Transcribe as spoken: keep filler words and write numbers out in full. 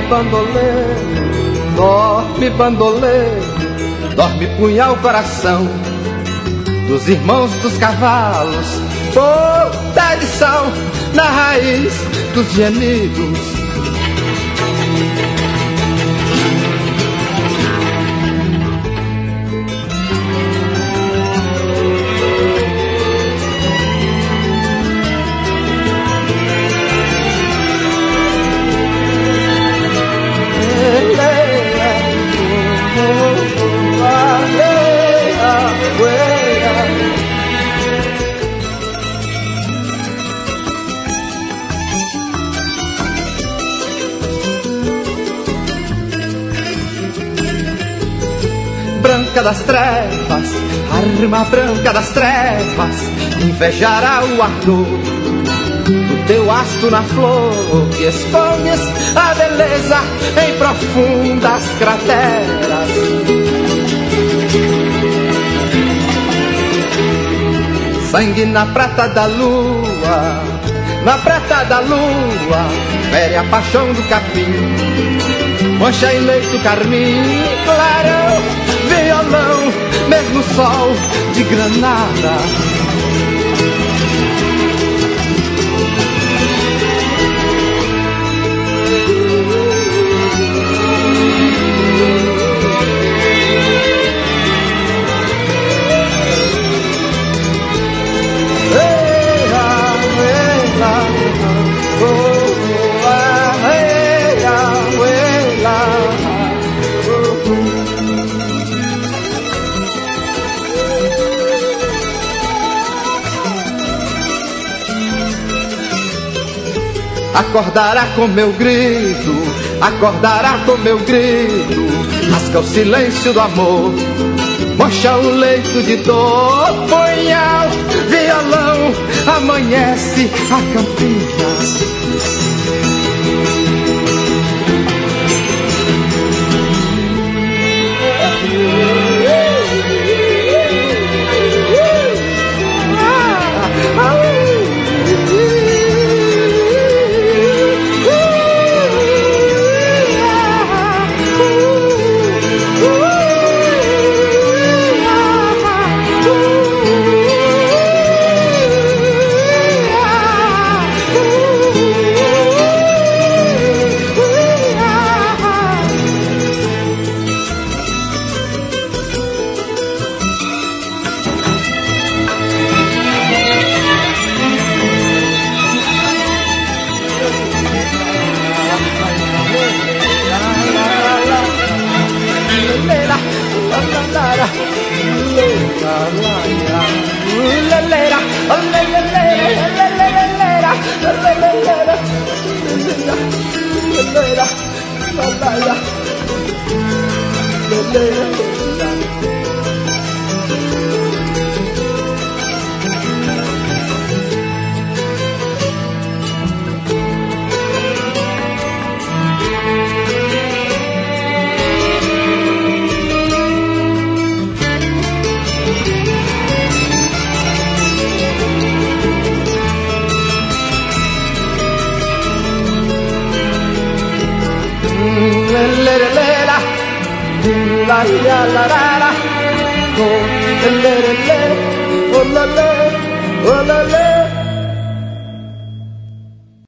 bandoleiro, dorme bandoleiro, dorme punhal coração dos irmãos dos cavalos, por tradição, na raiz dos gemidos. Branca das trevas, arma branca das trevas, invejará o ardor do teu aço na flor, que exponhas a beleza em profundas crateras. Sangue na prata da lua, na prata da lua, fere a paixão do capim, mancha em leito carmim, clarão, violão, mesmo sol de granada. Acordará com meu grito, acordará com meu grito, rasga o silêncio do amor, mancha o leito de dor, punhal, violão, amanhece a campina. La la la la la, oh la la la, oh la la, oh la la.